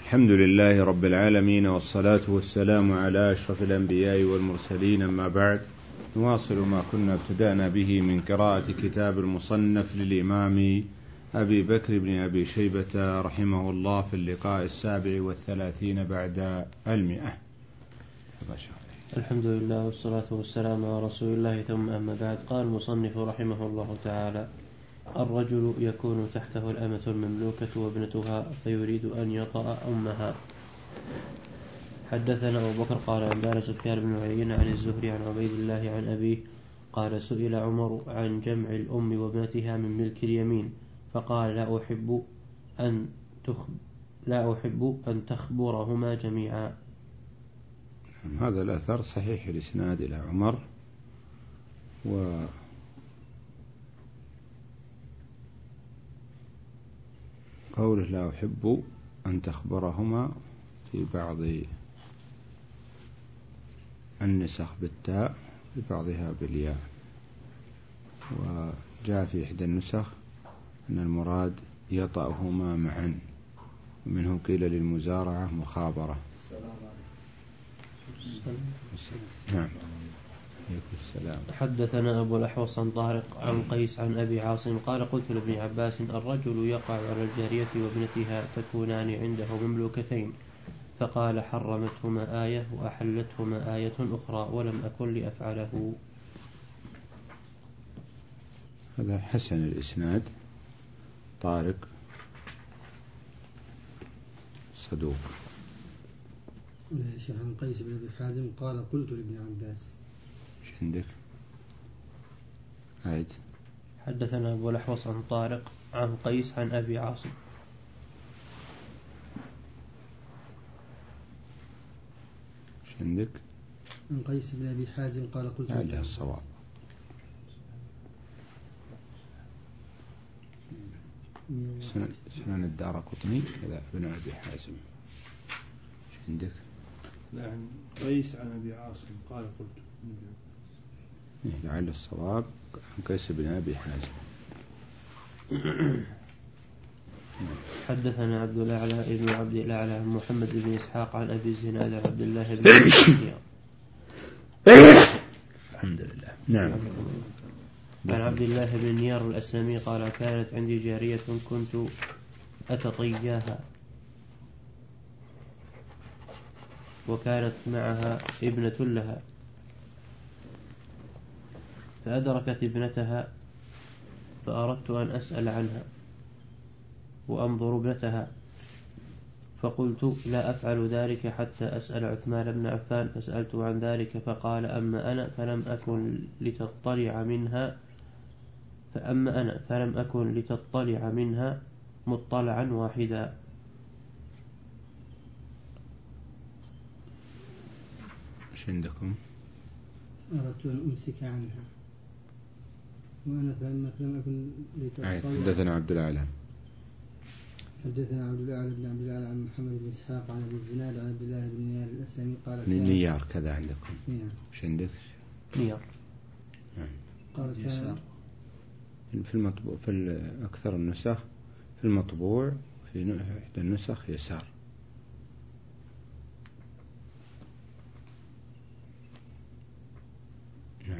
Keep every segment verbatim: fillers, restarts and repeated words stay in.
الحمد لله رب العالمين، والصلاة والسلام على أشرف الأنبياء والمرسلين، أما بعد. نواصل ما كنا ابتدأنا به من قراءة كتاب المصنف للإمام أبي بكر بن أبي شيبة رحمه الله في اللقاء السابع والثلاثين بعد المئة. الحمد لله والصلاة والسلام على رسول الله، ثم أما بعد. قال المصنف رحمه الله تعالى: الرجل يكون تحته الأمة المملوكة وابنتها فيريد أن يطأ أمها. حدثنا أبو بكر قال أنبانا سفيان بن عيينة عن الزهري عن عبيد الله عن أبيه قال: سئل عمر عن جمع الأم وابنتها من ملك اليمين، فقال: لا أحب أن تخب لا أحب أن تخبرهما جميعا. هذا الأثر صحيح الإسناد إلى عمر، و قوله لا أحب أن تخبرهما في بعض النسخ بالتاء، في بعضها بالياء، وجاء في إحدى النسخ أن المراد يطأهما معا، ومنه قيل للمزارعة مخابرة. نعم. السلام. حدثنا أبو الأحوص عن طارق عن قيس عن أبي عاصم قال: قلت لابن عباس: الرجل يقع على الجارية وابنتها تكونان عنده مملوكتين، فقال: حرمتهما آية وأحلتهما آية أخرى، ولم أكن لأفعله. هذا حسن الإسناد. طارق صدوق. عن قيس بن أبي حازم قال: قلت لابن عباس. ايش عندك؟ عيد. حدثنا أبو الأحوص عن طارق عن قيس عن أبي عاصم. ايش عندك؟ عن قيس بن أبي حازم قال: قلت لابن عباس. الصواب. سنن الدارقطني كذا ابن أبي حازم. ايش عندك؟ عن قيس عن أبي عاصم قال: قلت. لعل الصواب عن قيس بن أبي حازم. حدثنا عبد الأعلى ابن عبد الأعلى عن محمد بن إسحاق عن أبي الزناد عن عبد الله بن نيار. الحمد لله. نعم. عن عبد الله بن نيار الأسلمي قال: كانت عندي جارية كنت أتطياها، وكانت معها ابنة لها، فأدركت ابنتها فأردت أن أسأل عنها وأنظر ابنتها، فقلت: لا أفعل ذلك حتى أسأل عثمان بن عفان، فسألته عن ذلك فقال: أما أنا فلم أكن لتطلع منها فأما أنا فلم أكن لتطلع منها مطلعا واحدا. ايش عندكم؟ أردت أن أمسك عنها، وأنا فلم أكن لتطلع. حدثنا عبد الأعلى. حدثنا عبد الأعلى بن عبد الأعلى عن محمد بن إسحاق عن أبي الزناد عن عبد الله بن نيار الأسلمي قال: نيار كذا عندكم؟ نعم. ايش عندك؟ نيار. نعم. قال: كان في المطبوع، في أكثر النسخ في المطبوع في إحدى النسخ يسار. نعم.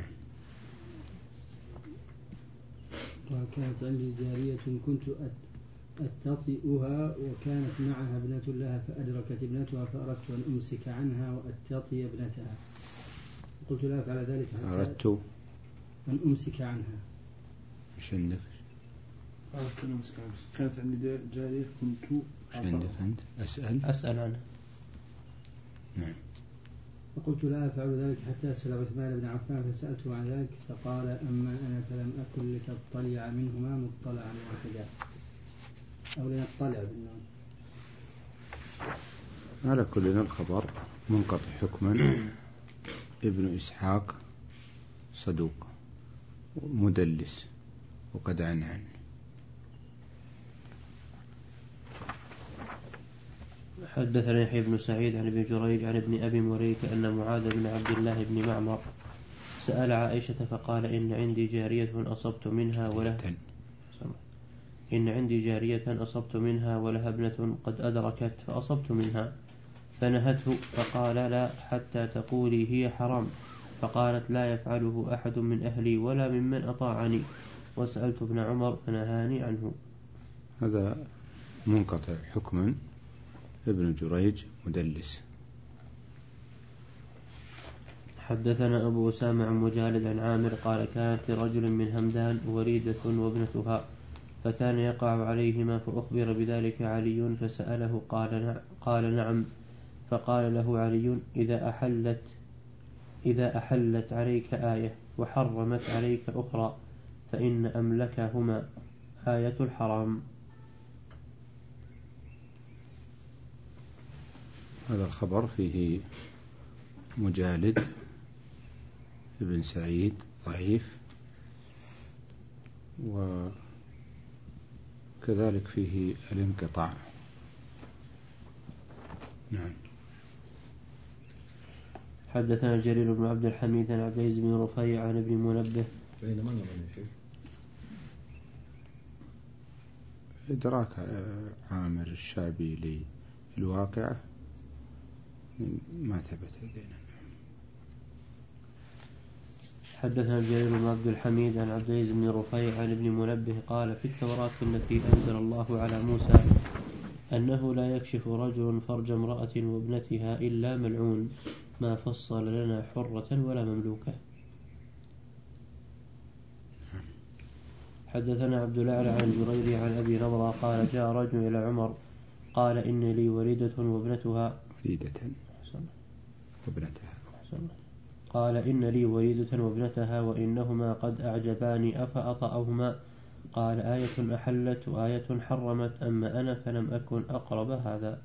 وكانت عندي جارية كنت أتطئها، وكانت معها ابنة لها، فأدركت ابنتها فأردت أن أمسك عنها وأتطئ ابنتها، قلت: لا أفعل ذلك حتى أردت أن أمسك عنها. ايش عندك؟ أردت أن أمسك عنها. كانت عندي جارية كنت ايش عندك أنت؟ أسأل أسأل عنها. نعم. فقلت: لا أفعل ذلك حتى أسأل عثمان بن عفان، فسألته عن ذلك فقال: أما أنا فلم أكن لتطلع منهما مطلعا واحدا، أو لنطلع بالنوم. على كل الخبر منقطع حكما. ابن إسحاق صدوق مدلس وقد عن عن. حدثنا يحيى بن سعيد عن ابن جريج عن ابن أبي مريكة أن معاذ بن عبد الله بن معمر سأل عائشة فقال: إن عندي جارية أصبت منها وله إن عندي جارية أصبت منها ولها ابنة قد أدركت فأصبت منها، فنهته فقال لا حتى تقولي هي حرام، فقالت لا يفعله أحد من أهلي ولا ممن أطاعني، وسألت ابن عمر فنهاني عنه. هذا منقطع حكما، ابن جريج مدلس. حدثنا أبو أسامة عن مجالد عن عامر قال كانت لرجل من همدان وريدة وابنتها فكان يقع عليهما، فأخبر بذلك علي فسأله قال, قال نعم، فقال له علي إذا أحلت إذا أحلت عليك آية وحرمت عليك أخرى فإن أملكهما آية الحرام. هذا الخبر فيه مجالد ابن سعيد ضعيف، وكذلك فيه الانقطاع. نعم. حدثنا جرير بن عبد الحميد عن عبد العزيز بن رفيع عن ابن منبه. بينما نظن شيء إدراك عامر الشعبي للواقع ما ثبت لدينا. حدثنا جرير بن عبد الحميد عن عبد العزيز بن رفيع عن ابن منبه قال في التوراة التي أنزل الله على موسى أنه لا يكشف رجل فرج امرأة وابنتها إلا ملعون، ما فصل لنا حرة ولا مملوكة. حدثنا عبد الأعلى عن جرير عن أبي نضرة قال جاء رجل إلى عمر قال إن لي وليدة وابنتها وليدة وابنتها قال إن لي وليدة وابنتها وإنهما قد أعجباني أفأطأهما؟ قال آية أحلت وآية حرمت، أما أنا فلم أكن أقرب هذا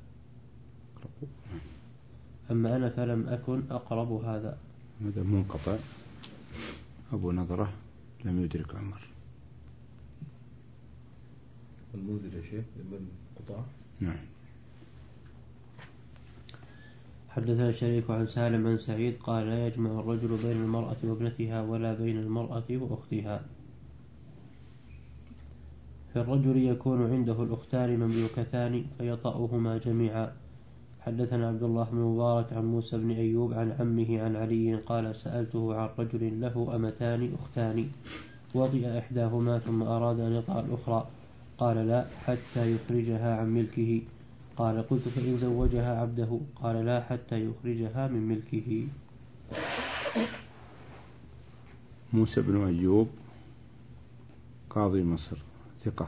أما أنا فلم أكن أقرب هذا. هذا منقطع، أبو نضرة لم يدرك عمر. المنذر يا شيخ من قطاع. نعم. حدثنا شريك عن سالم عن سعيد قال لا يجمع الرجل بين المرأة وابنتها ولا بين المرأة وأختها. في الرجل يكون عنده الأختان مملوكتان فيطأهما جميعا. حدثنا عبد الله بن مبارك عن موسى بن أيوب عن عمه عن علي قال سألته عن رجل له أمتان أختان وطئ إحداهما ثم أراد أن يطأ الأخرى، قال لا حتى يخرجها عن ملكه. قال قلت فإن زوجها عبده؟ قال لا حتى يخرجها من ملكه. موسى بن أيوب قاضي مصر ثقة،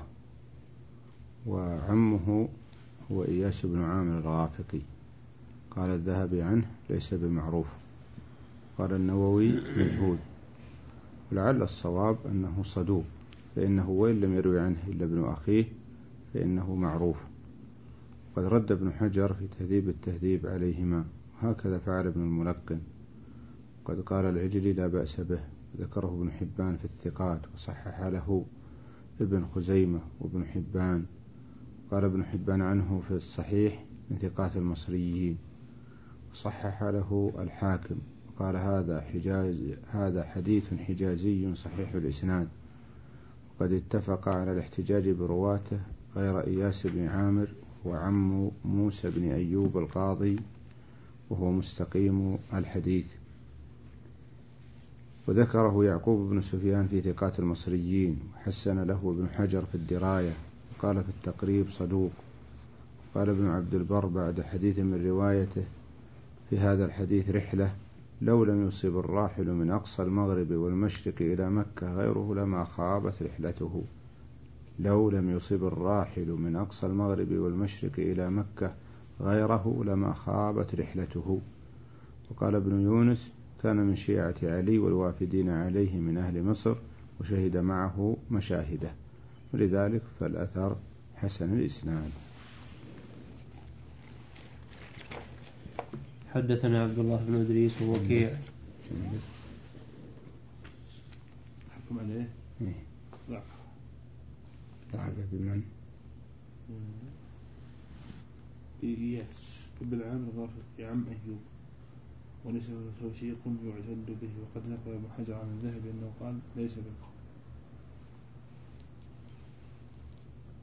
وعمه هو إياس بن عامر الغافقي. قال الذهبي عنه ليس بمعروف، قال النووي مجهول، ولعل الصواب أنه صدوق، فإنه وإن لم يروي عنه إلا ابن أخيه فإنه معروف. قد رد ابن حجر في تهذيب التهذيب عليهما، وهكذا فعل ابن الملقن. قد قال العجلي لا بأس به، ذكره ابن حبان في الثقات وصحح له ابن خزيمة وابن حبان. قال ابن حبان عنه في الصحيح من ثقات المصريين، وصحح له الحاكم، قال هذا حجاز هذا حديث حجازي صحيح الإسناد. وقد اتفق على الاحتجاج برواته غير إياس بن عامر وعم موسى بن أيوب القاضي، وهو مستقيم الحديث. وذكره يعقوب بن سفيان في ثقات المصريين، وحسن له ابن حجر في الدراية، وقال في التقريب صدوق. قال ابن عبد البر بعد حديث من روايته في هذا الحديث رحلة، لو لم يصب الراحل من أقصى المغرب والمشرق إلى مكة غيره لما خابت رحلته. لو لم يصب الراحل من أقصى المغرب والمشرق إلى مكة غيره لما خابت رحلته. وقال ابن يونس كان من شيعة علي والوافدين عليه من أهل مصر، وشهد معه مشاهده، ولذلك فالأثر حسن الإسناد. حدثنا عبد الله بن إدريس ووكيع. حكم عليه لا ضعف بمن؟ إياس ابن عامر الغافقي عم أيوب، وليس توثيق يعتد به. وقد نقل ابن حجر عن الذهبي أنه قال ليس بالقول.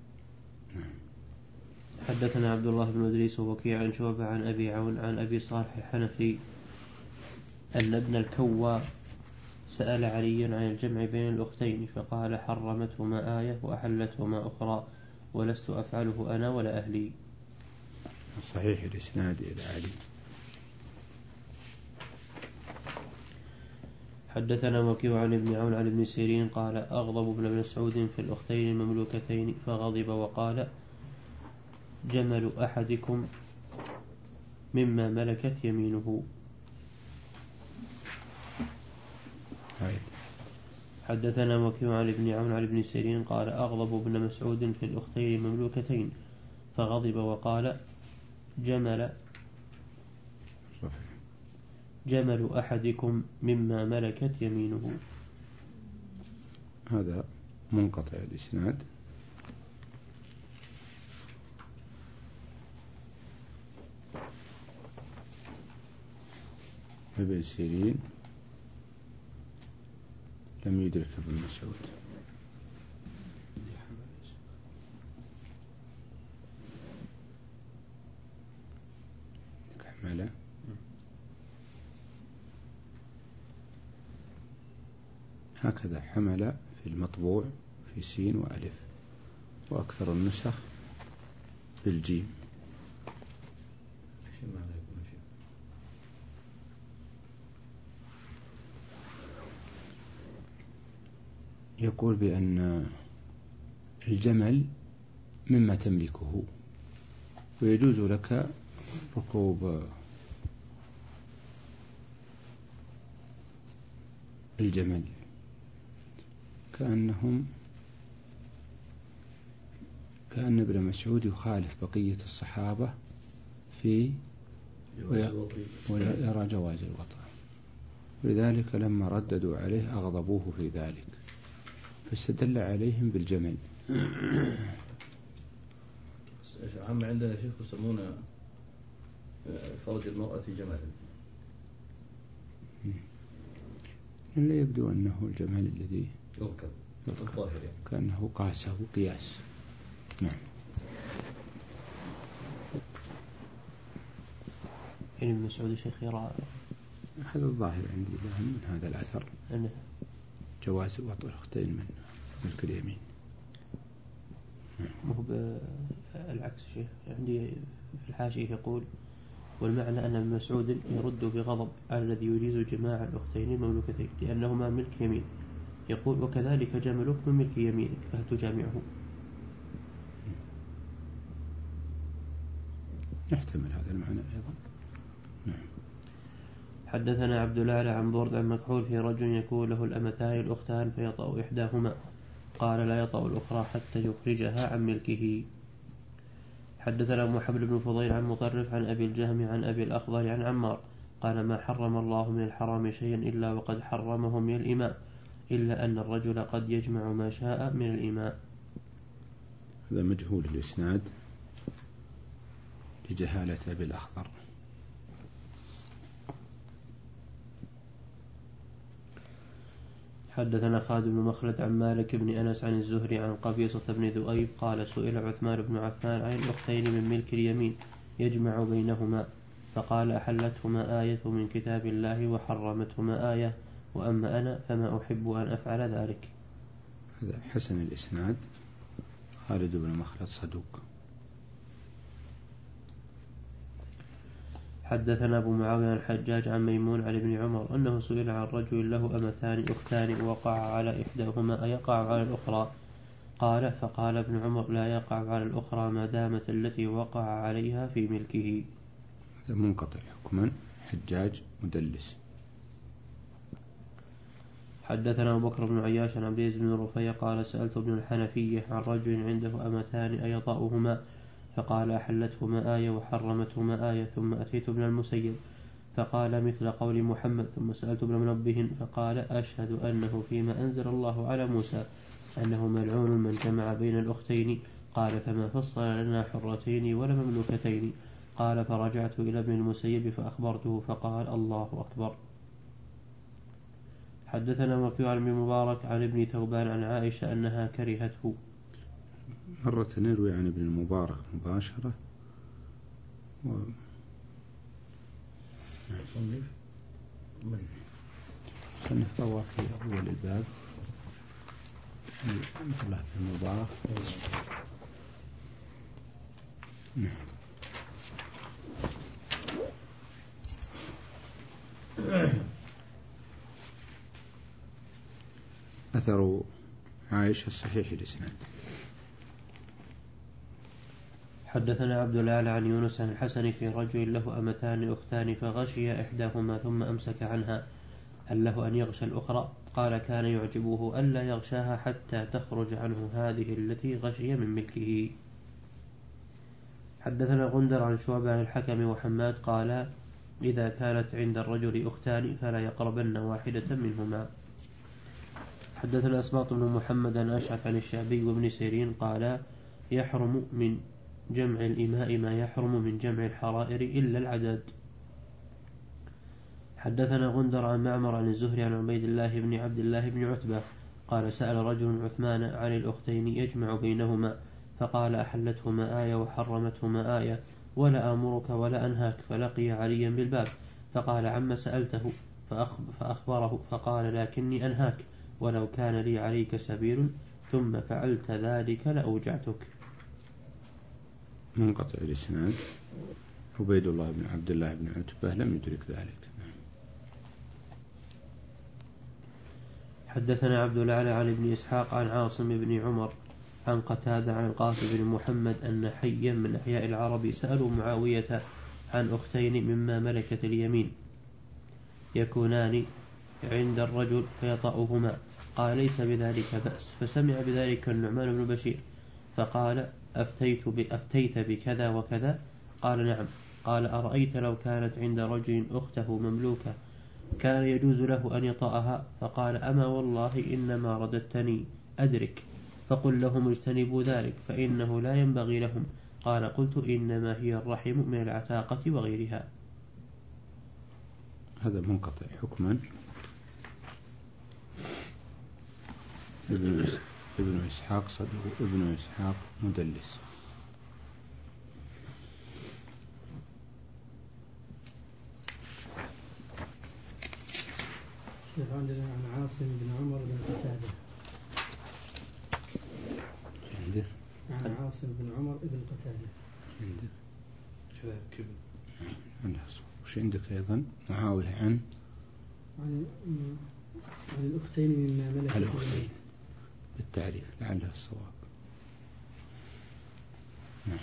حدثنا عبد الله بن إدريس ووكيع عن شعبة عن أبي عون عن أبي صالح الحنفي أن ابن الكوى سأل عليا عن الجمع بين الأختين فقال حرمتهما آية وأحلتهما أخرى ولست أفعله أنا ولا أهلي. صحيح الإسناد إلى علي. حدثنا وكيع عن ابن عون عن ابن سيرين قال أغضب ابن مسعود في الأختين المملوكتين فغضب وقال جمل أحدكم مما ملكت يمينه. حدثنا وكيع عن ابن عون عن ابن سيرين قال أغضب ابن مسعود في الأختين المملوكتين فغضب وقال جمل جمل أحدكم مما ملكت يمينه. هذا منقطع الإسناد. ابن سيرين لم يدرك ابن مسعود. حمل هكذا حمل في المطبوع في سين وألف، وأكثر النسخ بالجيم. يقول بأن الجمل مما تملكه ويجوز لك ركوب الجمل، كأنهم كأن ابن مسعود يخالف بقية الصحابة في ويرى جواز الوطء، ولذلك لما رددوا عليه أغضبوه في ذلك فاستدل عليهم بالجمل. عم عندنا شيخ يسمونه فرج المرأة جملا، لا يبدو أنه الجمل الذي يركب الظاهر يعني. كأنه قاسه قياس. نعم. ابن مسعود شيخ يرى هذا الظاهر عندي لهم من هذا الأثر أنه جواز وطء الأختين من ملك اليمين. مو بالعكس شيخ، عندي في الحاشية يقول والمعنى أن ابن مسعود يرد بغضب على الذي يجيز جماع الأختين المملوكتين لأنهما ملك يمين، يقول وكذلك جملك من ملك يمينك فهل تجامعه؟ يحتمل هذا المعنى أيضا. نعم. حدثنا عبد الأعلى عن برد عن مكحول في رجل يكون له الأمتان الأختان فيطأ إحداهما قال لا يطأ الأخرى حتى يخرجها عن ملكه. حدثنا محمد بن فضيل عن مطرف عن أبي الجهم عن أبي الأخضر عن عمار قال ما حرم الله من الحرام شيئا إلا وقد حرمه من الإماء إلا أن الرجل قد يجمع ما شاء من الإماء. هذا مجهول الإسناد لجهالة أبي الأخضر. حدثنا خالد بن مخلد عن مالك بن أنس عن الزهري عن قبيصة بن ذؤيب قال سئل عثمان بن عفان عن الأختين من ملك اليمين يجمع بينهما فقال أحلتهما آية من كتاب الله وحرمتهما آية وأما أنا فما أحب أن أفعل ذلك. هذا حسن الإسناد. خالد بن مخلد صدوق. حدثنا أبو معاوية عن الحجاج عن ميمون عن ابن عمر أنه سئل عن رجل له أمتان أختان وقع على إحداهما أيقع على الأخرى قال فقال ابن عمر لا يقع على الأخرى ما دامت التي وقع عليها في ملكه. هذا منقطع حكما. حجاج مدلس. حدثنا أبو بكر بن عياش عن عبد العزيز بن رفيع قال سألت ابن الحنفية عن رجل عنده أمتان أيطأهما فقال أحلتهما آية وحرمتهما آية ثم أتيت ابن المسيب فقال مثل قول محمد ثم سألت ابن منبه فقال أشهد أنه فيما أنزل الله على موسى أنه ملعون من جمع بين الأختين قال فما فصل لنا حرتين ولا مملوكتين قال فرجعت إلى ابن المسيب فأخبرته فقال الله أكبر. حدثنا وكيع عن ابن مبارك عن ابن ثوبان عن عائشة أنها كرهته. مرة نروي عن ابن المبارك مباشرة مصنف من مصنف روى في أول الباب مثل في المضاف. نعم. أثر عائشة الصحيح الإسناد. حدثنا عبد الأعلى عن يونس عن الحسن في رجل له أمتان أختان فغشي إحداهما ثم أمسك عنها، هل له أن يغشى الأخرى؟ قال كان يعجبه ألا يغشاها حتى تخرج عنه هذه التي غشي من ملكه. حدثنا غندر عن شعبة عن الحكم وحماد قال إذا كانت عند الرجل أختان فلا يقربن واحدة منهما. حدثنا أسباط بن محمد عن أشعث عن الشعبي وابن سيرين قال يحرم من جمع الإماء ما يحرم من جمع الحرائر إلا العدد. حدثنا غندر عن معمر عن الزهري عن عبيد الله بن عبد الله بن عتبة قال سأل رجل عثمان عن الأختين يجمع بينهما فقال أحلتهما آية وحرمتهما آية ولا آمرك ولا أنهاك، فلقي عليا بالباب فقال عما سألته فأخبره فقال لكني أنهاك ولو كان لي عليك سبيل ثم فعلت ذلك لأوجعتك. منقطع الإسناد. عبيد الله بن عبد الله بن عتبة لم يدرك ذلك. حدثنا عبد الأعلى عن ابن إسحاق عن عاصم بن عمر عن قتادة عن القاسم بن محمد أن حيا من أحياء العرب سألوا معاوية عن أختين مما ملكت اليمين يكونان عند الرجل فيطأهما، قال ليس بذلك بأس، فسمع بذلك النعمان بن بشير فقال أفتيت, أفتيت بكذا وكذا؟ قال نعم. قال أرأيت لو كانت عند رجل أخته مملوكة كان يجوز له أن يطأها؟ فقال أما والله إنما رددتني أدرك، فقل لهم اجتنبوا ذلك فإنه لا ينبغي لهم. قال قلت إنما هي الرحم من العتاقة وغيرها. هذا منقطع حكما. ابن, ابن إسحاق صدق، ابن إسحاق مدلس. عندنا عن عاصم بن عمر بن قتادة عندك عن عاصم بن عمر بن قتادة عندك كذا كبد عندك. وش عندك أيضا؟ معاوية عن عن عن الأختين مما ملكت الأختين بالتعريف لعلها الصواب. نعم.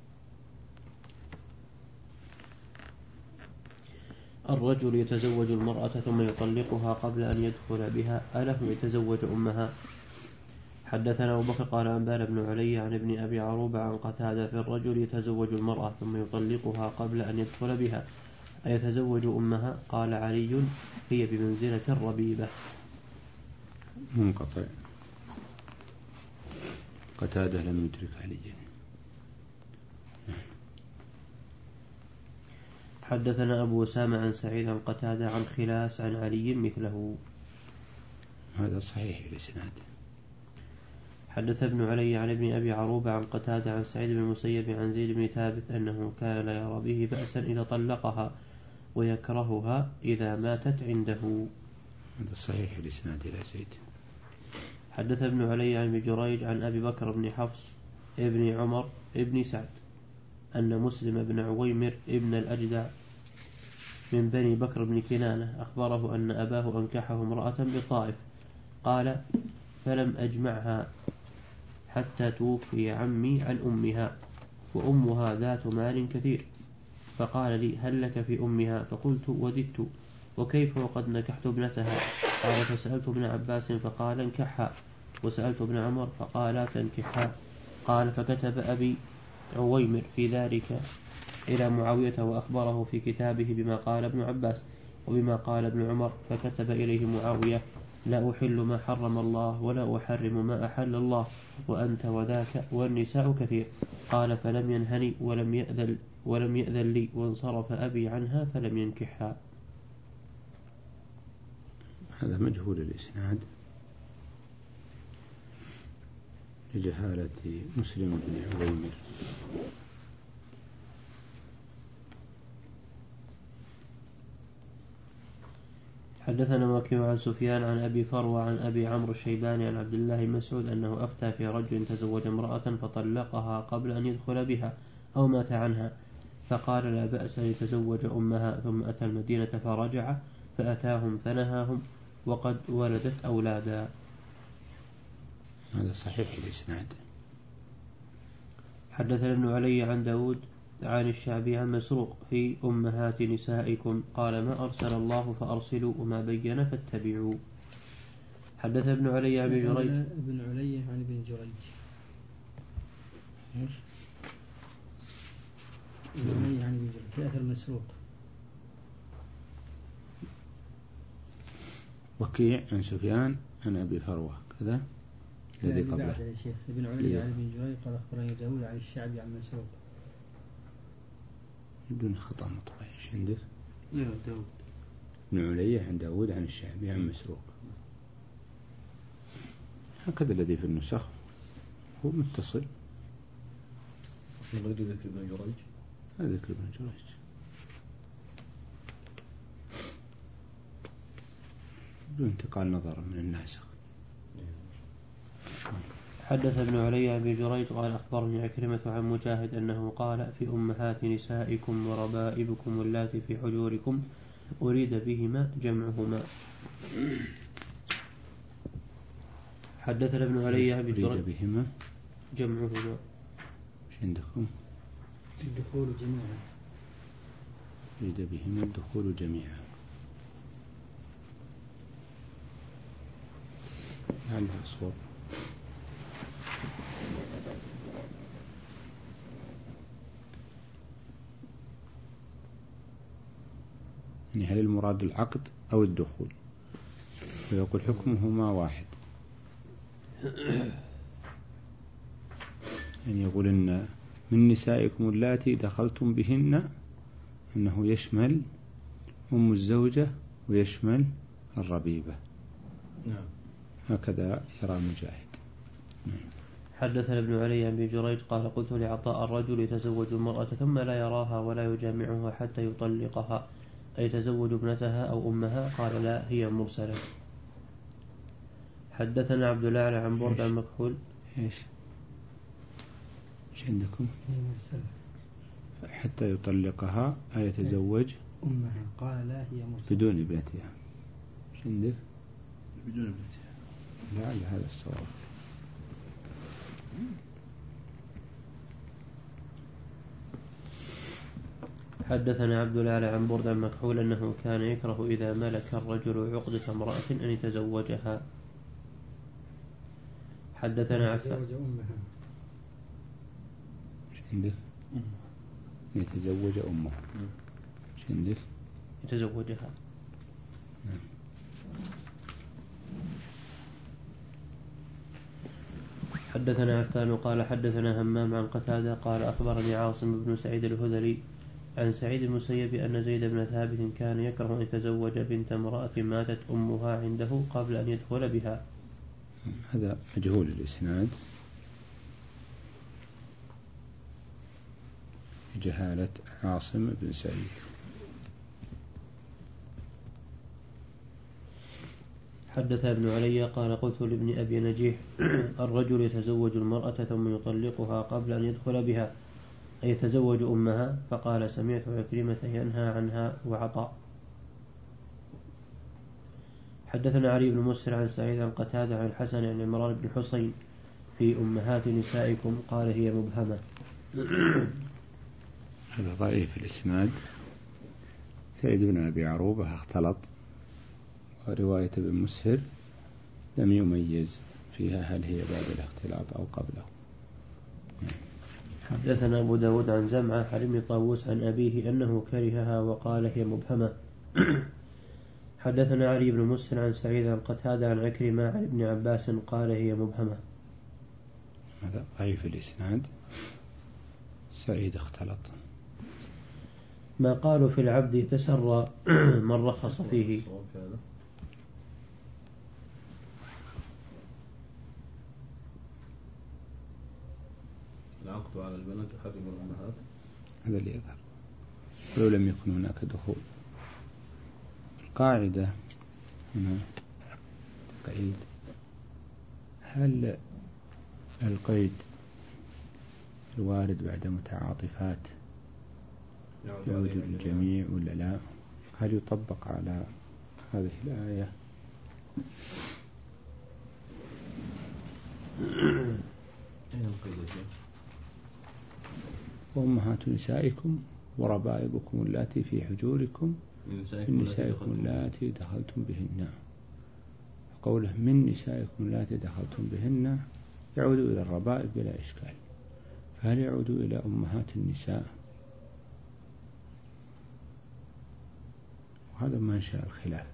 الرجل يتزوج المرأة ثم يطلقها قبل أن يدخل بها، أله يتزوج أمها؟ حدثنا أبو بكر قال أنبانا بن علي عن ابن أبي عروبة عن قتادة في الرجل يتزوج المرأة ثم يطلقها قبل أن يدخل بها أيتزوج أمها؟ قال علي هي بمنزلة الربيبة. منقطع. قتادة لم يدرك عليا. حدثنا أبو أسامة عن سعيد عن قتادة عن خلاس عن علي مثله. هذا صحيح الإسناد. حدث ابن علي عن ابن أبي عروبة عن قتادة عن سعيد بن المسيب عن زيد بن ثابت أنه كان لا يرى به بأسا إذا طلقها ويكرهها إذا ماتت عنده. هذا صحيح الإسناد إلى زيد. حدث ابن علي عن ابن جريج عن أبي بكر بن حفص ابن عمر ابن سعد أن مسلم بن عويمر ابن الأجدع من بني بكر بن كنانة أخبره أن أباه أنكحه امرأة بالطائف، قال فلم أجمعها حتى توفي عمي عن أمها وأمها ذات مال كثير، فقال لي هل لك في أمها؟ فقلت وددت وكيف وقد نكحت ابنتها؟ قال فسألت ابن عباس فقال انكحها، وسألت ابن عمر فقال لا تنكحها. قال فكتب أبي عويمر في ذلك إلى معاوية وأخبره في كتابه بما قال ابن عباس وبما قال ابن عمر، فكتب إليه معاوية لا أحل ما حرم الله ولا أحرم ما أحل الله وأنت وذاك والنساء كثير. قال فلم ينهني ولم يأذن, ولم يأذن لي وانصرف أبي عنها فلم ينكحها. هذا مجهول الإسناد لجهالة مسلم بن عويمر. حدثنا وكيع عن سفيان عن أبي فروة عن أبي عمرو الشيباني عن عبد الله مسعود أنه أفتى في رجل تزوج امرأة فطلقها قبل أن يدخل بها أو مات عنها، فقال لا بأس أن يتزوج أمها، ثم أتى المدينة فرجع فأتاهم فنهاهم وقد ولدت أولادا. هذا صحيح الإسناد. حدثنا ابن علي عن داود عن الشعبي عن مسروق في أمهات نسائكم قال ما أرسل الله فأرسلوا وما بين فاتبعوا. حدث ابن علي عن ابن جريج ابن علي عن ابن جريج ابن علي عن ابن جريج في أثر مسروق. وكيع عن سفيان عن أبي فروة كذا الذي قبله. ابن علي عن ابن جريج قال أخبرني داود عن الشعبي عن مسروق بدون خطأ مطبع. ايش عندك؟ لا داود. ابن علي عن داود عن الشعبي عن مسروق، هكذا الذي في النسخ هو متصل. في غير ذكر ابن جريج. هذا ذكر ابن جريج. بدون انتقال نظر من الناسخ. حدث ابن علي عن ابن جريج قال أخبرني عكرمة عن مجاهد أنه قال في أمهات نسائكم وربائبكم اللاتي في حجوركم أريد بهما جمعهما. حدثنا ابن علي عن ابن جريج أريد بهما جمعهما. ايش عندكم؟ الدخول جميعا. أريد بهما الدخول جميعا. لعلها أصوب. يعني هل المراد العقد أو الدخول؟ فيقول حكمهما واحد. يعني يقول إن من نسائكم اللاتي دخلتم بهن أنه يشمل أم الزوجة ويشمل الربيبة. نعم. هكذا يرى مجاهد. حدثنا ابن علي عن ابن جريج قال قلت لعطاء الرجل يتزوج المرأة ثم لا يراها ولا يجامعها حتى يطلقها أي يتزوج ابنتها أو أمها؟ قال لا هي مرسلة. حدثنا عبد الأعلى عن برد عن مكحول. ايش؟ ايش عندكم؟ هي مرسلة. حتى يطلقها أي يتزوج أمها. قال لا هي مرسلة بدون ابنتها. ايش عندك؟ بدون ابنتها. لعل هذا الصواب. حدثنا عبد الأعلى عن برد عن مكحول أنه كان يكره إذا ملك الرجل عقدة امرأة أن يتزوجها. حدثنا عفان. ايش عندك؟ يتزوج أمه. ايش عندك؟ يتزوجها. نعم. حدثنا عفان قال حدثنا همام عن قتادة قال أخبرني عاصم بن سعيد الهذلي عن سعيد المسيب أن زيد بن ثابت كان يكره أن يتزوج بنت امرأة ماتت أمها عنده قبل أن يدخل بها. هذا مجهول الإسناد جهالة عاصم بن سعيد. حدث ابن علي قال قلت لابن أبي نجيح الرجل يتزوج المرأة ثم يطلقها قبل أن يدخل بها أي يتزوج أمها؟ فقال سمعت عكرمة ينهى عنها وعطاء. حدثنا علي بن مسر عن سعيد عن قتادة عن الحسن عن عمران بن حسين في أمهات نسائكم قال هي مبهمة. هذا ضعيف الإسناد. سعيد بن أبي عروبة اختلط، ورواية ابن مسهر لم يميز فيها هل هي بعد الاختلاط أو قبله. حدثنا أبو داود عن زمعة حرم طاووس عن أبيه أنه كرهها وقال هي مبهمة. حدثنا علي بن مسهر عن سعيد عن قتادة عن عكرمة عن ابن عباس قال هي مبهمة. هذا ضعيف الإسناد. سعيد اختلط. ما قالوا في العبد يتسرى من رخص فيه. العقد على البنات يحرم الأمهات. هذا اللي يظهر ولو لم يكن هناك دخول. القاعدة هنا تقييد. هل القيد الوارد بعد متعاطفات يعود للجميع ولا لا؟ هل يطبق على هذه الآية؟ وأمهات نسائكم وربائبكم اللاتي في حجوركم من نسائكم اللاتي دخلتم بهن. قوله من نسائكم اللاتي دخلتم بهن يعود إلى الربائب بلا إشكال، فهل يعود إلى أمهات النساء؟ وهذا منشأ الخلاف.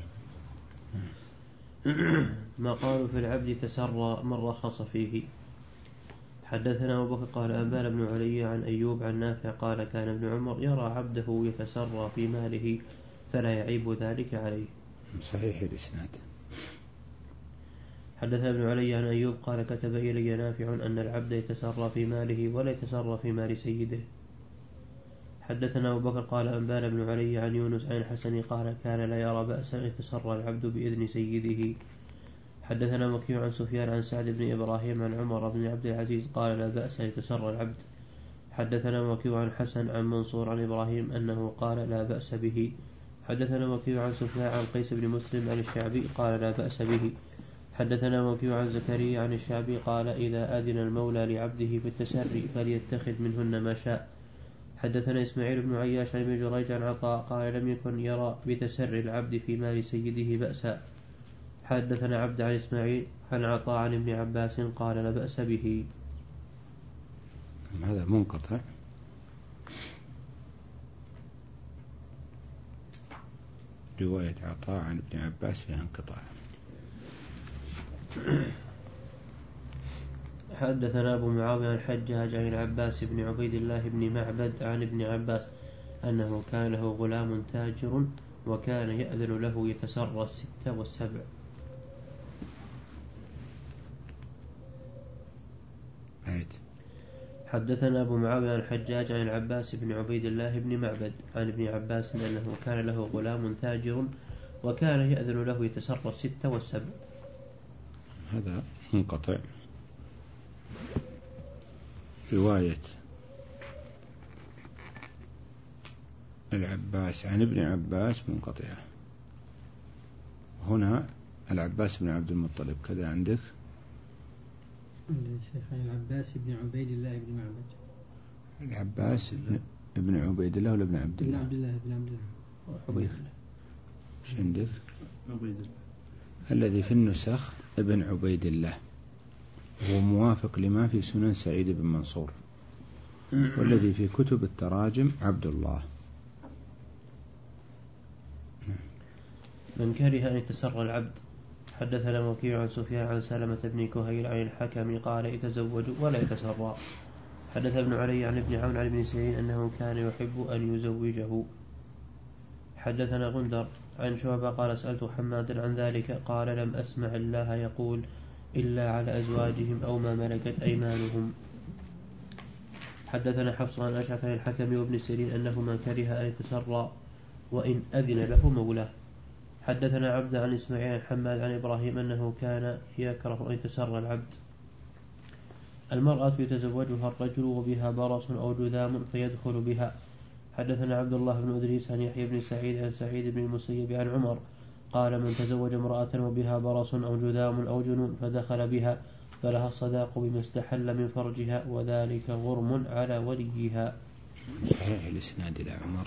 ما قالوا في العبد تسرى من رخص فيه. حدثنا أبو بكر قال أنبانا بن علي عن أيوب عن نافع قال كان ابن عمر يرى عبده يتسرى في ماله فلا يعيب ذلك عليه. صحيح الإسناد. حدثنا ابن علي عن أيوب قال كتب إلي نافع أن العبد يتسرى في ماله ولا يتسرى في مال سيده. حدثنا أبو بكر قال أنبانا بن علي عن يونس عن الحسن قال كان لا يرى بأسا يتسرى العبد بإذن سيده. حدثنا وكيع عن سفيان عن سعد بن إبراهيم عن عمر بن عبد العزيز قال لا بأس يتسرى العبد. حدثنا وكيع عن حسن عن منصور عن إبراهيم أنه قال لا بأس به. حدثنا وكيع عن سفيان عن قيس بن مسلم عن الشعبي قال لا بأس به. حدثنا وكيع عن زكريا عن الشعبي قال إذا أذن المولى لعبده في التسري فليتخذ منهن ما شاء. حدثنا إسماعيل بن عياش عن ابن جريج عن عطاء قال لم يكن يرى بتسري العبد في مال سيده بأسا. حدثنا عبد عن إسماعيل عن عطاء عن ابن عباس قال لا بأس به. هذا منقطع. رواية عطاء عن ابن عباس فيها انقطاع. حدثنا أبو معاوية عن الحجاج عن العباس بن عبيد الله بن معبد عن ابن عباس أنه كان له غلام تاجر وكان يأذن له يتسرى الستة والسبع. حدثنا أبو معاوية عن الحجاج عن العباس بن عبيد الله بن معبد عن ابن عباس أنه كان له غلام تاجر وكان يأذن له يتسرى الستة والسبع. هذا منقطع. رواية العباس عن ابن عباس منقطعة. هنا العباس بن عبد المطلب كذا عندك؟ الشيخ عن العباس بن عبيد الله بن معبد. العباس بن عبيد الله ولا ابن عبد الله؟ ابن عبد الله بن عبد الله. عبيد الله. ايش عندك؟ عبيد الله. الذي في النسخ ابن عبيد الله هو موافق لما في سنن سعيد بن منصور، والذي في كتب التراجم عبد الله. من كره أن يتسرى العبد. حدثنا وكيع عن سفيان عن سلمة بن كهيل عن الحكم قال يتزوج ولا يتسرى. حدث ابن علي عن ابن عون عن ابن سيرين أنه كان يحب أن يزوجه. حدثنا غندر عن شعبة قال سألت حمادا عن ذلك قال لم أسمع الله يقول إلا على أزواجهم أو ما ملكت أيمانهم. حدثنا حفص عن أشعث عن الحكم وابن سيرين أنه من كره أن يتسرى وإن أذن له مولاه. حدثنا عبد عن إسماعيل عن حماد عن إبراهيم أنه كان يكره أن يتسرى العبد. المرأة يتزوجها الرجل وبها برص أو جذام فيدخل بها. حدثنا عبد الله بن أدريس عن يحيى بن سعيد عن سعيد بن المسيب عن عمر قال من تزوج امرأة وبها برص أو جذام أو جنون فدخل بها فلها الصداق بما استحل من فرجها وذلك غرم على وليها. صحيح الإسناد إلى عمر.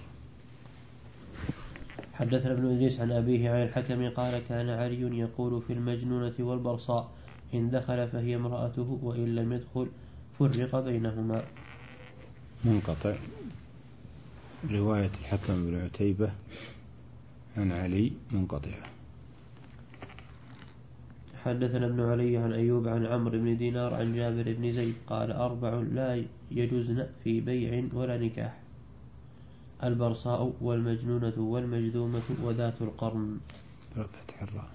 حدثنا ابن إدريس عن أبيه عن الحكم قال كان علي يقول في المجنونة والبرصاء إن دخل فهي امرأته وإن لم يدخل فرق بينهما. منقطع. رواية الحكم بن عتيبة عن علي منقطعة. حدثنا ابن علي عن أيوب عن عمرو بن دينار عن جابر بن زيد قال أربع لا يجوزن في بيع ولا نكاح: البرصاء والمجنونة والمجذومة وذات القرن. بفتح الراء.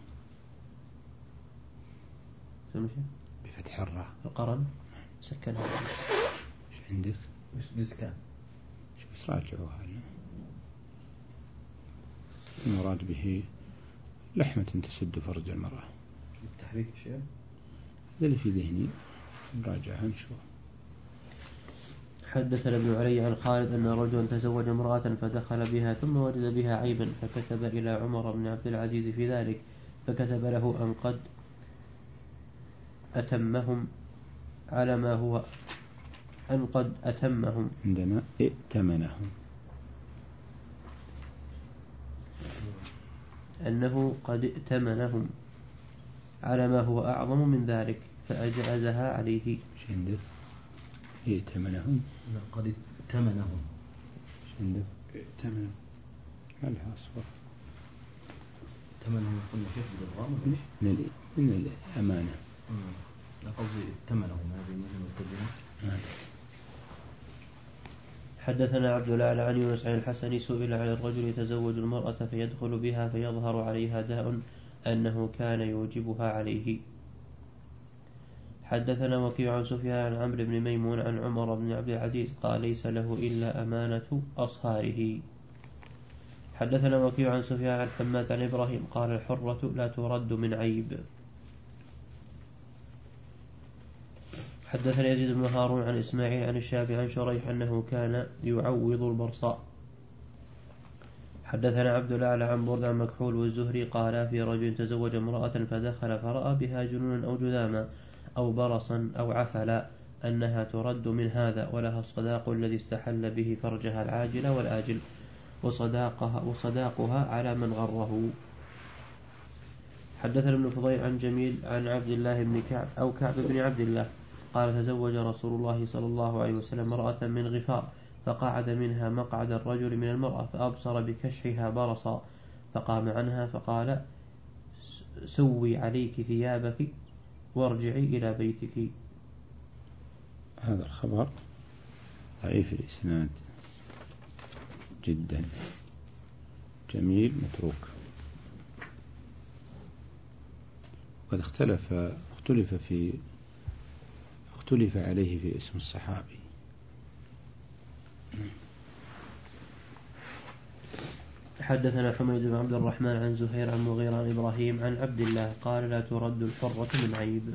بفتح الراء. القرن سكنها. ايش عندك؟ مسكان. شوف راجعوها. المراد به لحمة تسد فرج المرأة. التحريك شيء هذا اللي في ذهني، نراجعها نشوف. حدثنا ابن علي عن خالد أن رجلا تزوج امرأة فدخل بها ثم وجد بها عيبا فكتب إلى عمر بن عبد العزيز في ذلك، فكتب له أن قد أتمهم على ما هو أن قد أتمهم عندنا ائتمنهم، أنه قد ائتمنهم على ما هو أعظم من ذلك فأجازها عليه. ايش عندك؟ ائتمنهم قد ائتمنهم ايش عندك؟ ائتمنهم هل أصبر ائتمنهم يكون شيخ بالغام من ال... من الأمانة. لا قصدي ائتمنهم هذه من الترجمة. حدثنا عبد الأعلى عن يونس عن الحسن سئل عن الرجل يتزوج المرأة فيدخل بها فيظهر عليها داء أنه كان يوجبها عليه. حدثنا وكيع عن سفيان عن عمرو بن ميمون عن عمر بن عبد العزيز قال ليس له إلا أمانة أصهاره. حدثنا وكيع عن سفيان عن حماد عن إبراهيم قال الحرة لا ترد من عيب. حدثنا يزيد بن هارون عن إسماعيل عن الشافعي عن شريح أنه كان يعوض البرصاء. حدثنا عبد الأعلى عن برد عن مكحول والزهري قال في رجل تزوج امرأة فدخل فرأى بها جنونا أو جذاما أو برصا أو عفلا أنها ترد من هذا ولها الصداق الذي استحل به فرجها العاجل والآجل وصداقها, وصداقها على من غره. حدثنا ابن فضيل عن جميل عن عبد الله بن كعب أو كعب بن عبد الله قال تزوج رسول الله صلى الله عليه وسلم امرأة من غفار فقعد منها مقعد الرجل من المرأة فأبصر بكشحها برصا فقام عنها فقال سوي عليك ثيابك وارجعي إلى بيتك. هذا الخبر ضعيف الإسناد جدا، جميل متروك، وقد اختلف اختلف في اختلف عليه في اسم الصحابي. حدثنا حميد بن عبد الرحمن عن زهير عن مغيرة عن إبراهيم عن عبد الله قال لا ترد الحرة من عيب.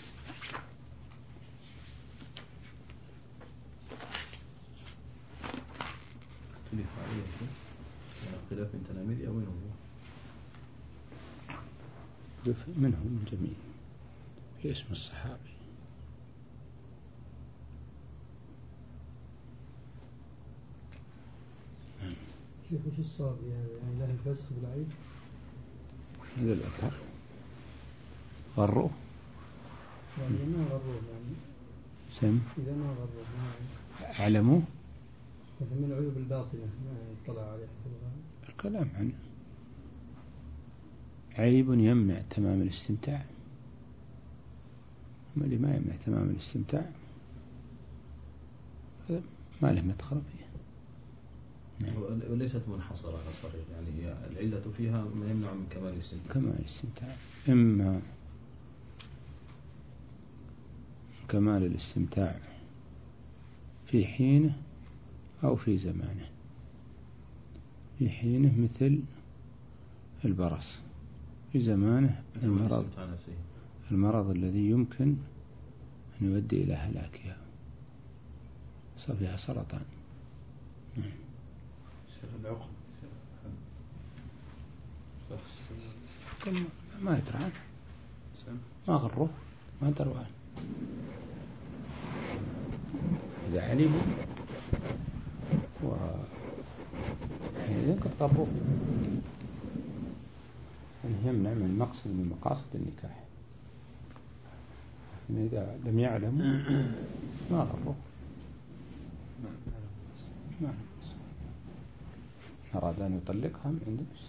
اختلف عليه اختلاف من تلاميذ أو منهم منهم الجميع في اسم الصحابي. شيخ وش الصواب يعني له الفسخ بالعيب؟ هذا الأثر غروه يعني ما غروه يعني سم إذا ما غروه ما أعلموا مثل من العيوب الباطنة ما يطلع عليه الكلام عنه عيب يمنع تمام الاستمتاع، ما اللي ما يمنع تمام الاستمتاع ما له مدخل فيه. نعم. وليست منحصرة على الصريح، يعني العلة فيها ما يمنع من كمال الاستمتاع. كمال الاستمتاع إما كمال الاستمتاع في حينه أو في زمانه. في حينه مثل البرص، في زمانه المرض المرض الذي يمكن أن يؤدي إلى هلاكها، صار فيها سرطان. نعم. العقم ما يدري عنه، ما غروه، ما دروا عنه. إذا علموا وحينئذ قد غروه، أنه يمنع من مقصد من مقاصد النكاح. لكن إذا لم يعلموا ما غروه. ما أراد أن يطلقها من عند نفسه.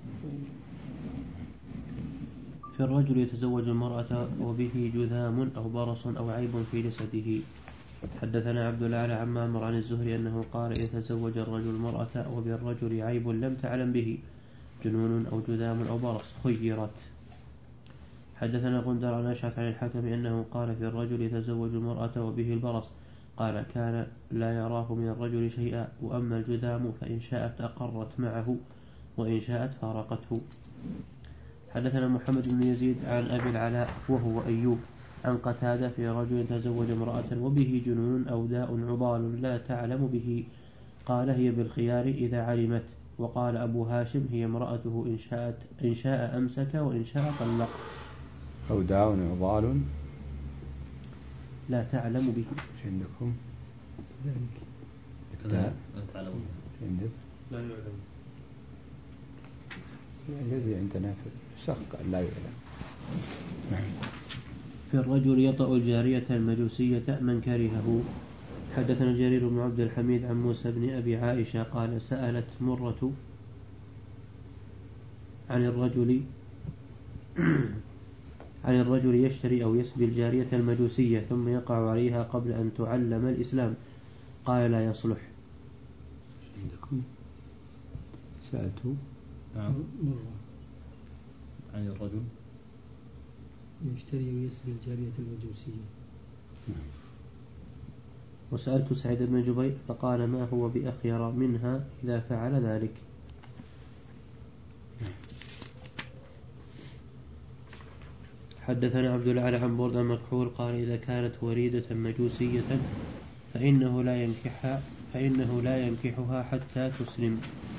في الرجل يتزوج المرأة وبه جذام أو برص أو عيب في جسده. حدثنا عبد الأعلى عن معمر عن الزهري أنه قال يتزوج الرجل المرأة وبالرجل عيب لم تعلم به جنون أو جذام أو برص خيرت. حدثنا غندر عن أشعث عن الحكم أنه قال في الرجل يتزوج المرأة وبه البرص قال كان لا يراه من الرجل شيئا، وأما الجذام فإن شاءت أقرت معه وإن شاءت فارقته. حدثنا محمد بن يزيد عن أبي العلاء وهو أيوب عن قتادة في رجل تزوج امرأة وبه جنون أو داء عضال لا تعلم به، قال هي بالخيار إذا علمت. وقال أبو هاشم هي امرأته إن شاءت إن شاء أمسك وإن شاء طلق. أو داء عضال لا تعلم به. ايش عندكم؟ لا تعلم عندك لا يعلم. الذي عندنا في الشق لا يعلم. في الرجل يطأ الجارية المجوسية من كرهه. حدثنا جرير بن عبد الحميد عن موسى بن أبي عائشة قال سألت مرة عن الرجل عن الرجل يشتري أو يسبي الجارية المجوسية ثم يقع عليها قبل أن تعلم الإسلام، قال لا يصلح. عندكم سألت نعم مرة عن الرجل يشتري ويسبي الجارية المجوسية. وسألت سعيد بن جبير فقال ما هو بأخير منها إذا فعل ذلك. حدثنا عبد الأعلى عن برد مكحول قال إذا كانت وريدة مجوسية فإنه لا ينكحها فإنه لا ينكحها حتى تسلم.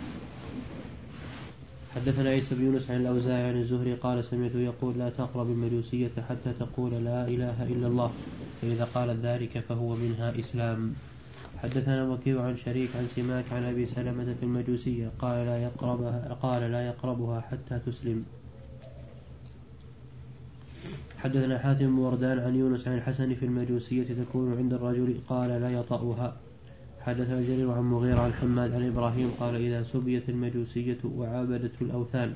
حدثنا عيسى بن يونس عن الأوزاعي عن الزهري قال سمعته يقول لا تقرب المجوسية حتى تقول لا إله إلا الله، فإذا قالت ذلك فهو منها إسلام. حدثنا وكيع عن شريك عن سماك عن أبي سلمة في المجوسية قال لا يقربها قال لا يقربها حتى تسلم. حدثنا حاتم بن وردان عن يونس عن الحسن في المجوسية تكون عند الرجل قال لا يطأها. حدثنا جرير عن مغيرة عن حماد عن إبراهيم قال إذا سبيت المجوسية وعابدت الأوثان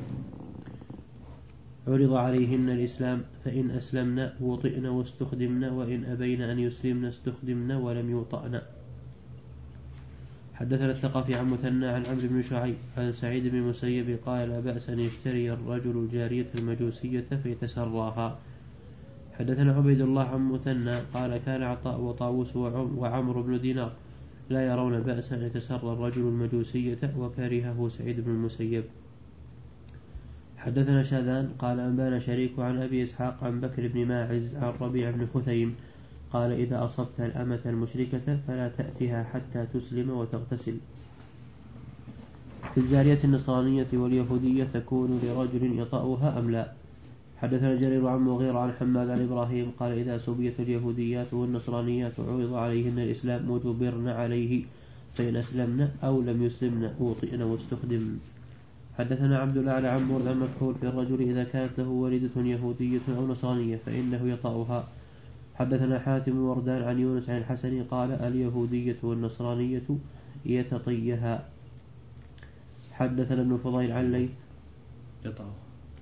عرض عليهن الإسلام فإن أسلمن وطئن واستخدمن وإن أبين أن يسلمن استخدمن ولم يوطأن. حدثنا الثقفي عن مثنى عن عمرو بن شعيب عن سعيد بن المسيب قال لا بأس أن يشتري الرجل الجارية المجوسية فيتسراها. حدثنا عبيد الله عن مثنى قال كان عطاء وطاووس وعمرو بن دينار لا يرون بأس أن يتسرى الرجل المجوسية وكرهه سعيد بن المسيب. حدثنا شاذان قال أنبانا شريك عن أبي إسحاق عن بكر بن ماعز عن ربيع بن خثيم قال إذا أصبت الأمة المشركة فلا تأتها حتى تسلم وتغتسل. في الجارية النصرانية واليهودية تكون لرجل يطأها أم لا. حدثنا جرير عن مغيرة عن حماد عن إبراهيم قال إذا سبيت اليهوديات والنصرانيات عرض عليهن الإسلام وجبرن عليه فإن أسلمن أو لم يسلمن أوطئن واستخدمن. حدثنا عبد الأعلى عن برد عن مكحول في الرجل إذا كانت له والدة يهودية أو نصرانية فإنه يطأها. حدثنا حاتم وردان عن يونس عن الحسن قال اليهودية والنصرانية يتطيها. حدثنا ابن فضيل عن ليث يطأها.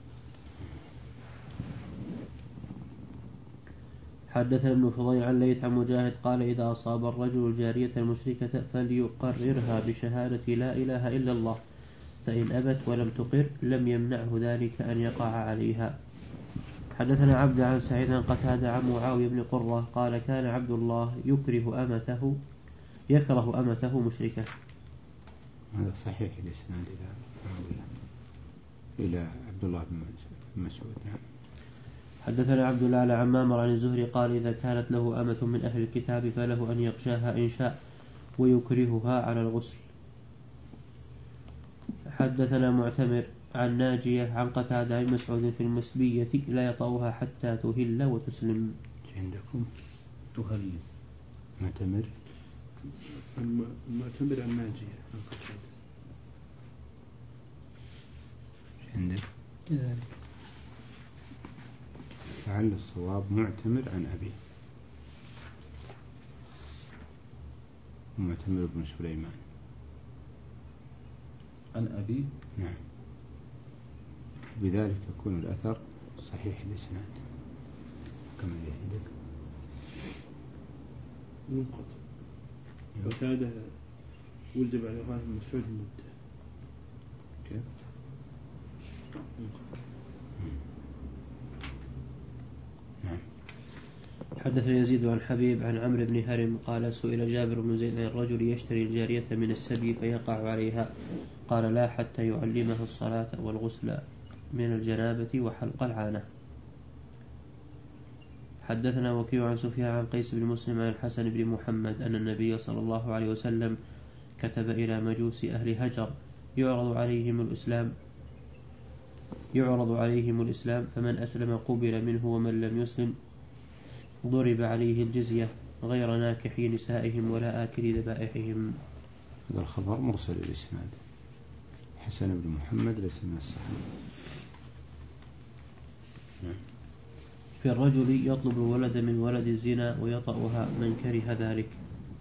حدثنا ابن فضيل عن ليث عن مجاهد قال إذا أصاب الرجل الجارية المشركة فليقررها بشهادة لا إله إلا الله، فإن أبت ولم تقر لم يمنعه ذلك أن يقع عليها. حدثنا عبد عن سعيد عن قتادة عن معاوية بن قرة قال كان عبد الله يكره أمته يكره أمته مشركة. هذا صحيح الإسناد إلى معاوية إلى عبد الله بن مسعود. نعم. حدثنا عبد الله عن مامر عن الزهري قال إذا كانت له أمة من أهل الكتاب فله أن يغشاها إن شاء ويكرهها على الغسل. حدثنا معتمر عن ناجية عن قتادة عن مسعود في المسبية لا يطأها حتى تهل وتسلم. عندكم تهل معتمر معتمر عن ناجية عن قتادة. عندك كذلك فعل الصواب معتمر عن أبيه معتمر بن سليمان عن أبي. نعم. بذلك يكون الأثر صحيح الإسناد كما عندك منقطع. قتادة ولد بعد وفاة مسعود مدة. كيف؟ نعم. حدثنا يزيد عن حبيب عن عمرو بن هرم قال سئل جابر بن زيد عن الرجل يشتري الجارية من السبي فيقع عليها قال لا حتى يعلمها الصلاة والغسل. من الجنابة وحلق العانة. حدثنا وكيع عن سفيان عن قيس بن مسلم عن الحسن بن محمد أن النبي صلى الله عليه وسلم كتب إلى مجوس أهل هجر يعرض عليهم الإسلام يعرض عليهم الإسلام فمن أسلم قبل منه ومن لم يسلم ضرب عليه الجزية غير ناكحي نسائهم ولا آكل ذبائحهم. هذا الخبر مرسل الإسناد، حسن بن محمد ليس من الصحابة. في الرجل يطلب الولد من ولد الزنا ويطأها من كره ذلك.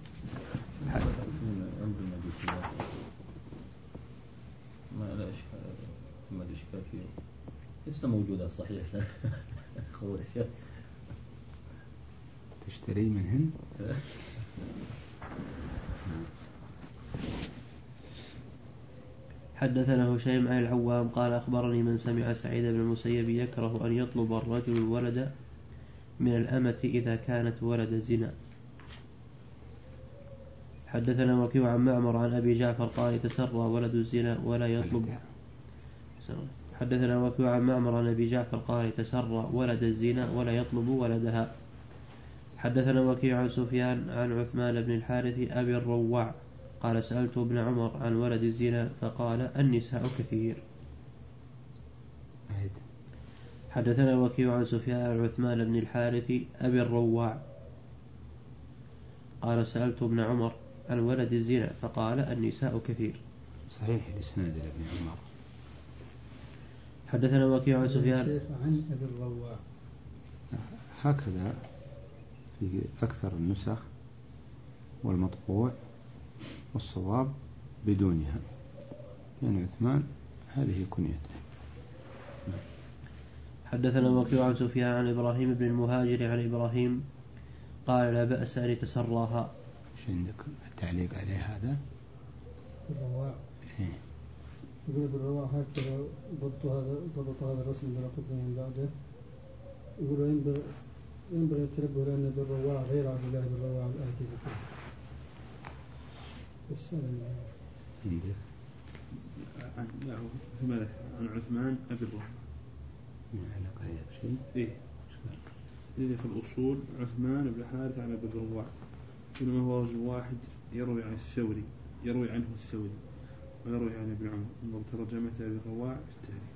ما لا إشكال، ما الإشكال فيه لسه موجودة صحيح. خبر الشيخ تشتري منهن. حدثنا هشيم عن العوام قال أخبرني من سمع سعيد بن المسيب يكره أن يطلب الرجل الولد من الأمة إذا كانت ولد زنا. حدثنا وكيع عن معمر عن أبي جعفر قال تسرى ولد الزنا ولا يطلب. حدثنا وكيع عن معمر عن أبي جعفر قال تسرى ولد الزنا ولا يطلب ولدها. حدثنا وكيع عن سفيان عن عثمان بن الحارث أبي الرواع قال سألت ابن عمر عن ولد الزنا فقال النساء كثير. حدثنا وكيع عن سفيان عن عثمان بن الحارث أبي الرواع قال سألت ابن عمر عن ولد الزنا فقال النساء كثير. صحيح الإسناد لابن عمر. حدثنا وكيع عن سفيان عن أبي الرواع هكذا في أكثر النسخ والمطبوع، والصواب بدونها، يعني عثمان هذه كنيته. حدثنا وكيع عن سفيان عن إبراهيم بن المهاجر عن إبراهيم قال لا بأس أن يتسراها. ايش عندك التعليق عليه هذا؟ الرواع إيه؟ يقول بالرواع هكذا ضبط هذا ضبط هذا الرسم بلا قطع من بعده. يقول ينبغي ينبغي التنبه لأن بالرواع غير عبد الله بالرواع الآتي بكره. عندك عن لا هو ثم ذكر عن عثمان أبي الرواع. ما علاقة هي بشيء؟ إيه إذا في الأصول عثمان بن حارث عن أبي الرواع، إنما هو رجل واحد يروي عن الثوري يروي عنه الثوري ويروي عن ابن عمر. انظر ترجمة أبي الرواع في التاريخ.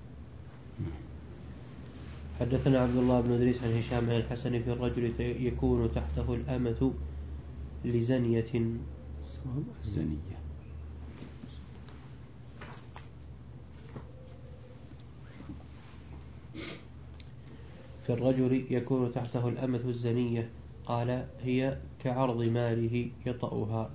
حدثنا عبد الله بن إدريس عن هشام عن الحسن في الرجل يكون تحته الأمة لزنية. صواب الزنية. في الرجل يكون تحته الأمة الزنية قال هي كعرض ماله يطأها.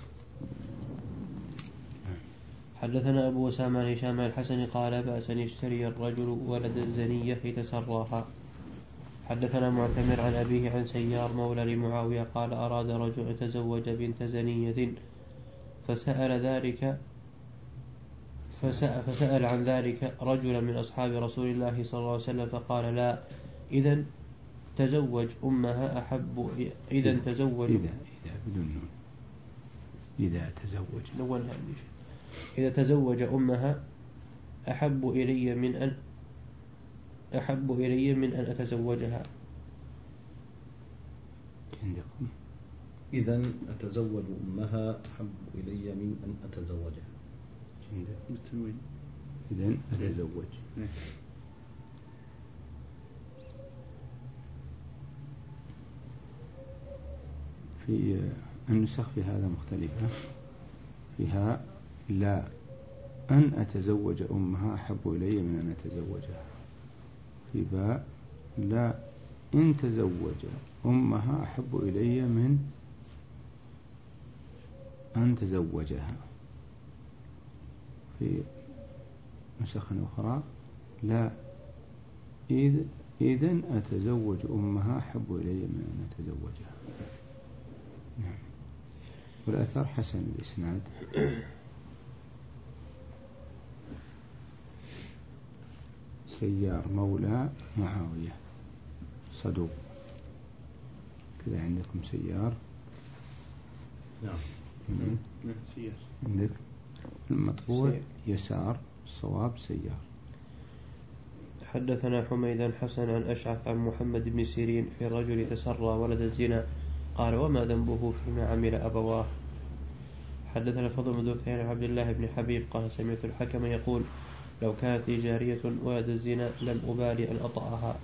حدثنا أبو أسامة عن هشام عن الحسن قال بأس أن يشتري الرجل ولد الزنية يتسراها. حدثنا معتمر عن أبيه عن سيار مولى لمعاوية قال أراد رجل يتزوج بنت زنية فسأل ذلك فسأل, فسأل عن ذلك رجلا من أصحاب رسول الله صلى الله عليه وسلم فقال لا إذن تزوج أمها أحب إذا تزوج إذا إذا بدون نون إذا تزوج نولها إذا تزوج أمها أحب إلي من أن أحب إلي من أن أتزوجها. عندكم إذن أتزوج أمها أحب إلي من أن أتزوجها. عندك بالتنوين إذن أتزوج. في النسخ في هذا مختلفة، فيها لا أن أتزوج أمها أحب إلي من أن أتزوجها. في باء لا إن تزوج أمها أحب إلي من أن تزوجها. في نسخ أخرى لا إذ إذن أتزوج أمها أحب إلي من أن أتزوجها. نعم. والأثر حسن الإسناد. سيار مولى معاوية صدوق. كذا عندكم سيار. نعم. نعم سيار. عندك المطبوع يسار، الصواب سيار. حدثنا حميدا حسن عن أشعث عن محمد بن سيرين في الرجل تسرى ولد الزنا قال وما ذنبه فيما عمل أبواه. حدثنا فضل بن دكين عن عبد الله بن حبيب قال سمعت الحكم يقول لو كانت لي جارية ولد الزنا لم أبالي أن أطأها.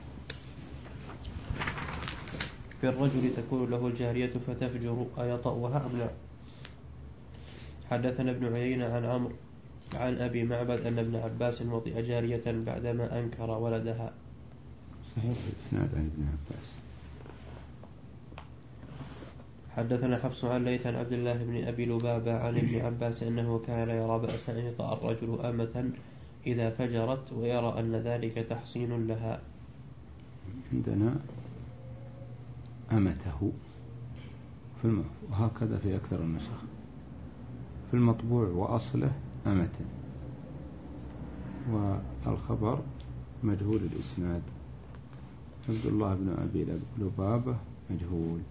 في الرجل تكون له الجارية فتفجر أيطأها أم لا. حدثنا ابن عيينة عن عمرو عن أبي معبد أن ابن عباس وطئ جارية بعدما أنكر ولدها. صحيح الإسناد عن ابن عباس. حدثنا حفص عن ليث عن عبد الله بن أبي لبابة عن ابن عباس أنه كان لا يرى بأسا أن يطأ الرجل أمة إذا فجرت ويرى أن ذلك تحصين لها. عندنا أمته في الم... وهكذا في أكثر النسخ في المطبوع وأصله أمة، والخبر مجهول الإسناد عبد الله بن أبي لبابة مجهول.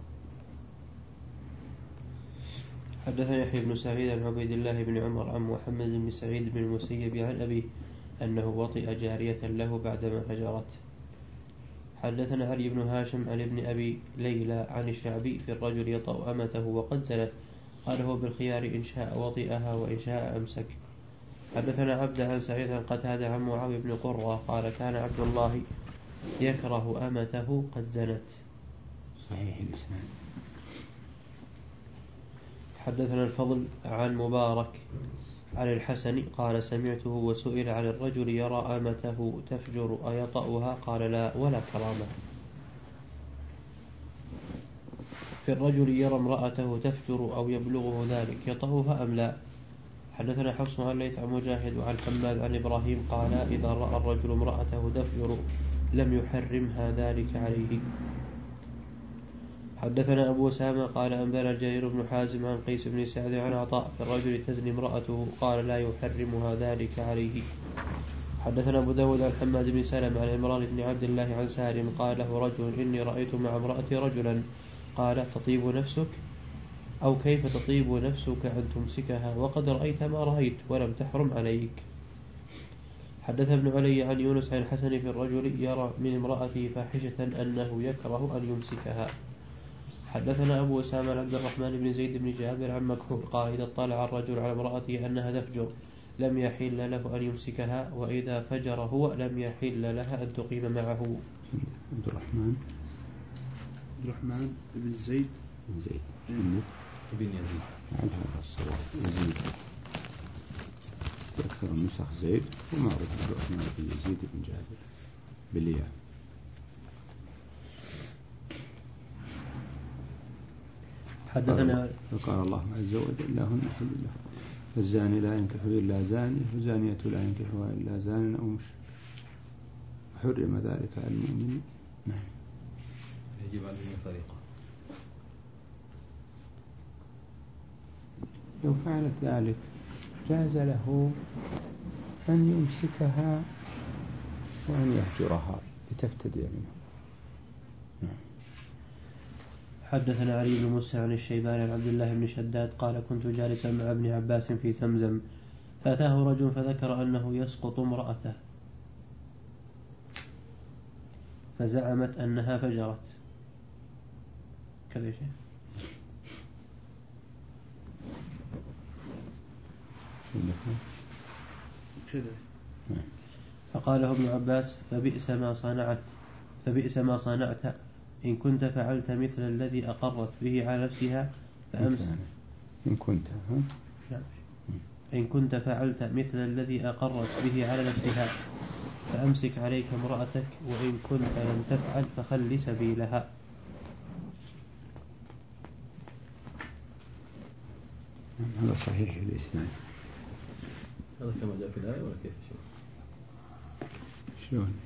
حدثنا يحيى بن سعيد عن عبيد الله بن عمر عن محمد بن سعيد بن المسيب عن أبيه أنه وطئ جارية له بعدما فجرت. حدثنا علي بن هاشم عن ابن أبي ليلى عن الشعبي في الرجل يطأ أمته وقد زنت قال هو بالخيار إن شاء وطئها وإن شاء أمسك. حدثنا عبد عن سعيد عن قتادة عن معاوية بن قرة قال كان عبد الله يكره أمته قد زنت. صحيح الإسناد. حدثنا الفضل عن مبارك عن الحسن قال سمعته وسئل عن الرجل يرى أمته تفجر أيطأها قال لا ولا كرامة. في الرجل يرى امرأته تفجر أو يبلغه ذلك يطأها أم لا. حدثنا حفص عن ليث عن مجاهد وعن حماد عن إبراهيم قال إذا رأى الرجل امرأته تفجر لم يحرمها ذلك عليه. حدثنا أبو أسامة قال أنبأنا جرير بن حازم عن قيس بن سعد عن عطاء في الرجل تزني امرأته قال لا يحرمها ذلك عليه. حدثنا أبو داود عن حماد بن سلم عن عمران بن عبد الله عن سالم قال له رجل إني رأيت مع امرأتي رجلا قال تطيب نفسك أو كيف تطيب نفسك أن تمسكها وقد رأيت ما رأيت ولم تحرم عليك. حدث ابن علي عن يونس عن الحسن في الرجل يرى من امرأته فاحشة أنه يكره أن يمسكها. حدثنا أبو أسامة عن عبد الرحمن بن زيد بن جابر عن مكحول قال إذا اطلع الرجل على امرأته أنها تفجر لم يحل له أن يمسكها وإذا فجر هو لم يحل لها أن تقيم معه. عبد الرحمن عبد الرحمن بن زيد بن زيد بن يزيد عن هذا الصوت يزيد أكثر النسخ زيد ومعروف عبد الرحمن بن يزيد بن جابر بالياء. حدثنا فقال الله عز وجل لهن حل له فالزاني لا ينكح إلا زاني والزانية لا ينكحها إلا زان أو مشرك حرم ذلك على المؤمنين. نعم. يجب عليهم فريقة. لو فعلت ذلك جاز له أن يمسكها وأن يهجرها لتفتدي منه. نعم. حدثنا علي بن موسى عن الشيباني عن عبد الله بن شداد قال كنت جالسا مع ابن عباس في زمزم فأتاه رجل فذكر أنه يسقط امرأته فزعمت أنها فجرت كذا شيء. فقال له ابن عباس فبئس ما صنعت فبئس ما صنعت إن كنت فعلت مثل الذي أقرت به على نفسها فأمسك إن كنت ها؟ إن كنت فعلت مثل الذي أقرت به على نفسها فأمسك عليك امرأتك وإن كنت لم تفعل فخل سبيلها. هذا صحيح الإسناد. هذا كما جاء في الآية ولا كيف شو؟ شلون؟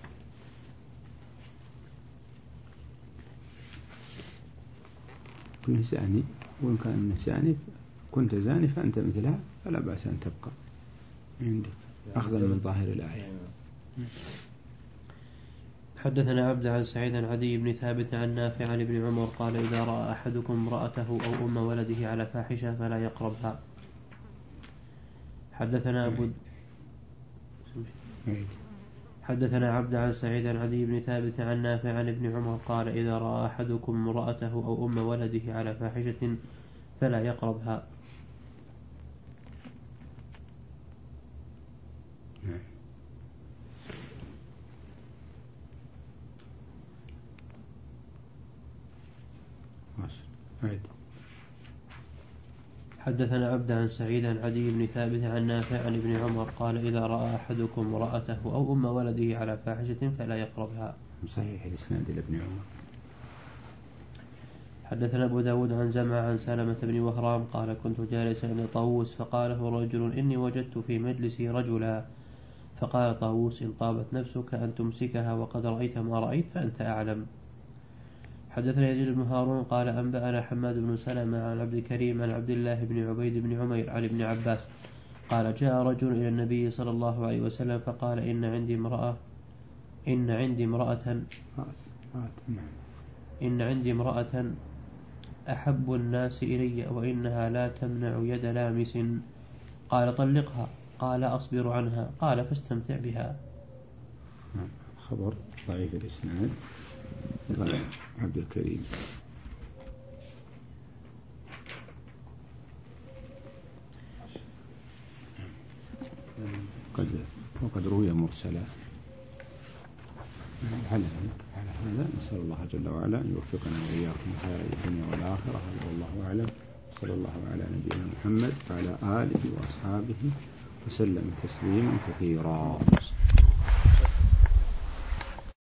كل زاني وإن كان زاني كنت زاني فأنت مثلها فلا بأس أن تبقى عندك أخذا من ظاهر الآية. حدثنا عبد عن سعيد عن عدي بن ثابت عن نافع عن ابن عمر قال إذا رأى أحدكم امرأته أو أم ولده على فاحشة فلا يقربها. حدثنا أبو حدثنا عبد عن سعيد عن عدي بن ثابت عن نافع عن ابن عمر قال إذا رأى أحدكم امرأته أو أم ولده على فاحشة فلا يقربها. حدثنا عبد عن سعيد عن عدي بن ثابت عن نافع عن ابن عمر قال إذا رأى أحدكم امرأته أو أم ولده على فاحشة فلا يقربها. صحيح الإسناد لابن عمر. حدثنا أبو داود عن زمع عن سلمة بن وهرام قال كنت جالسا عند طاووس فقال له رجل إني وجدت في مجلسي رجلا، فقال طاووس إن طابت نفسك أن تمسكها وقد رأيت ما رأيت فأنت أعلم. حدثنا يزيد بن هارون قال أنبأنا حماد بن سلمة عن عبد الكريم عن عبد الله بن عبيد بن عمير عن ابن عباس قال جاء رجل إلى النبي صلى الله عليه وسلم فقال إن عندي امرأة إن عندي امرأة إن عندي امرأة أحب الناس إلي وإنها لا تمنع يد لامس، قال طلقها، قال أصبر عنها، قال فاستمتع بها. خبر ضعيف الإسناد. عبد الكريم قد وقد روي مرسلا. على هذا نسأل الله جل وعلا أن يوفقنا وإياكم خير الدنيا والآخرة. هذا والله أعلم. صلى الله على نبينا محمد وعلى آله وأصحابه وسلم تسليما كثيرا.